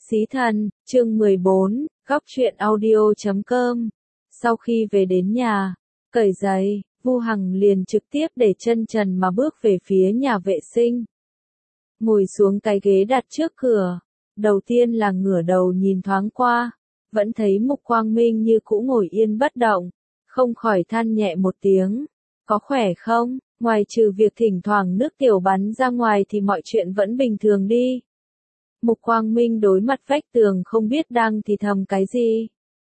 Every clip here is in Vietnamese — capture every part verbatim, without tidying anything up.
Xí Thần, chương mười bốn, góc truyện audio chấm com. Sau khi về đến nhà, cởi giày, Vu Hằng liền trực tiếp để chân trần mà bước về phía nhà vệ sinh. Ngồi xuống cái ghế đặt trước cửa, đầu tiên là ngửa đầu nhìn thoáng qua, vẫn thấy Mục Quang Minh như cũ ngồi yên bất động, không khỏi than nhẹ một tiếng, có khỏe không, ngoài trừ việc thỉnh thoảng nước tiểu bắn ra ngoài thì mọi chuyện vẫn bình thường đi. Mục Quang Minh đối mặt vách tường không biết đang thì thầm cái gì.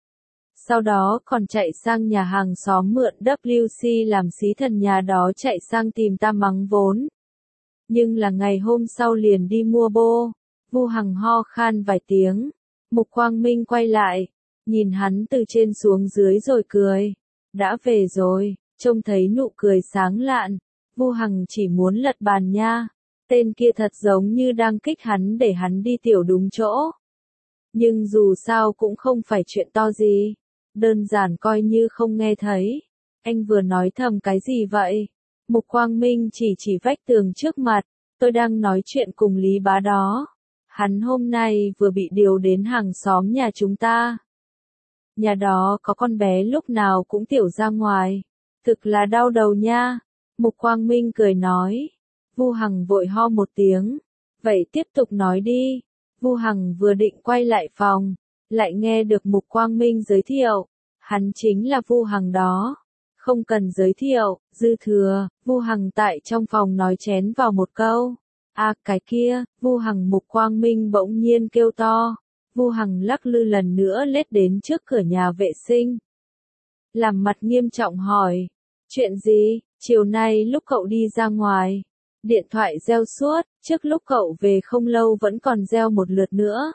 Sau đó còn chạy sang nhà hàng xóm mượn W C làm Xí Thần nhà đó chạy sang tìm ta mắng vốn. Nhưng là ngày hôm sau liền đi mua bô. Vu Hằng ho khan vài tiếng. Mục Quang Minh quay lại, nhìn hắn từ trên xuống dưới rồi cười. Đã về rồi, trông thấy nụ cười sáng lạn. Vu Hằng chỉ muốn lật bàn nha. Tên kia thật giống như đang kích hắn để hắn đi tiểu đúng chỗ. Nhưng dù sao cũng không phải chuyện to gì. Đơn giản coi như không nghe thấy. Anh vừa nói thầm cái gì vậy? Mục Quang Minh chỉ chỉ vách tường trước mặt. Tôi đang nói chuyện cùng Lý Bá đó. Hắn hôm nay vừa bị điều đến hàng xóm nhà chúng ta. Nhà đó có con bé lúc nào cũng tiểu ra ngoài. Thực là đau đầu nha. Mục Quang Minh cười nói. Vu Hằng vội ho một tiếng. Vậy tiếp tục nói đi. Vu Hằng vừa định quay lại phòng, lại nghe được Mục Quang Minh giới thiệu. Hắn chính là Vu Hằng đó. Không cần giới thiệu, dư thừa. Vu Hằng tại trong phòng nói chén vào một câu. À cái kia, Vu Hằng. Mục Quang Minh bỗng nhiên kêu to. Vu Hằng lắc lư lần nữa lết đến trước cửa nhà vệ sinh. Làm mặt nghiêm trọng hỏi. Chuyện gì, chiều nay lúc cậu đi ra ngoài. Điện thoại reo suốt, trước lúc cậu về không lâu vẫn còn reo một lượt nữa.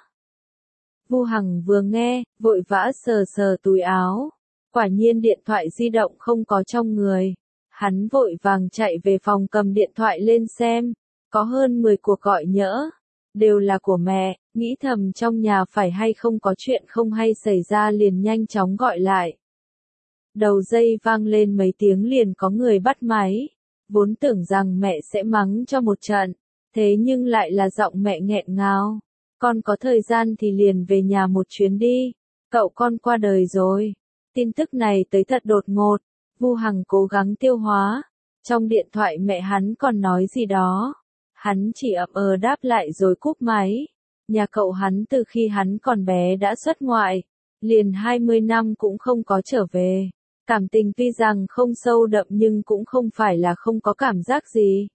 Vu Hằng vừa nghe, vội vã sờ sờ túi áo. Quả nhiên điện thoại di động không có trong người. Hắn vội vàng chạy về phòng cầm điện thoại lên xem. Có hơn mười cuộc gọi nhỡ. Đều là của mẹ, nghĩ thầm trong nhà phải hay không có chuyện không hay xảy ra liền nhanh chóng gọi lại. Đầu dây vang lên mấy tiếng liền có người bắt máy. Vốn tưởng rằng mẹ sẽ mắng cho một trận, thế nhưng lại là giọng mẹ nghẹn ngào. Con có thời gian thì liền về nhà một chuyến đi, cậu con qua đời rồi. Tin tức này tới thật đột ngột, Vu Hằng cố gắng tiêu hóa. Trong điện thoại mẹ hắn còn nói gì đó. Hắn chỉ ậm ờ đáp lại rồi cúp máy. Nhà cậu hắn từ khi hắn còn bé đã xuất ngoại, liền hai mươi năm cũng không có trở về. Cảm tình tuy rằng không sâu đậm nhưng cũng không phải là không có cảm giác gì.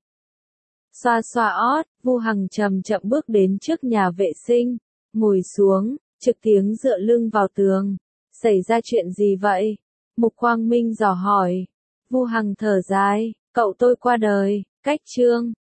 Xoa xoa ót, Vu Hằng chậm chậm bước đến trước nhà vệ sinh, ngồi xuống, trực tiếng dựa lưng vào tường. Xảy ra chuyện gì vậy? Mục Quang Minh dò hỏi. Vu Hằng thở dài, cậu tôi qua đời, cách chương.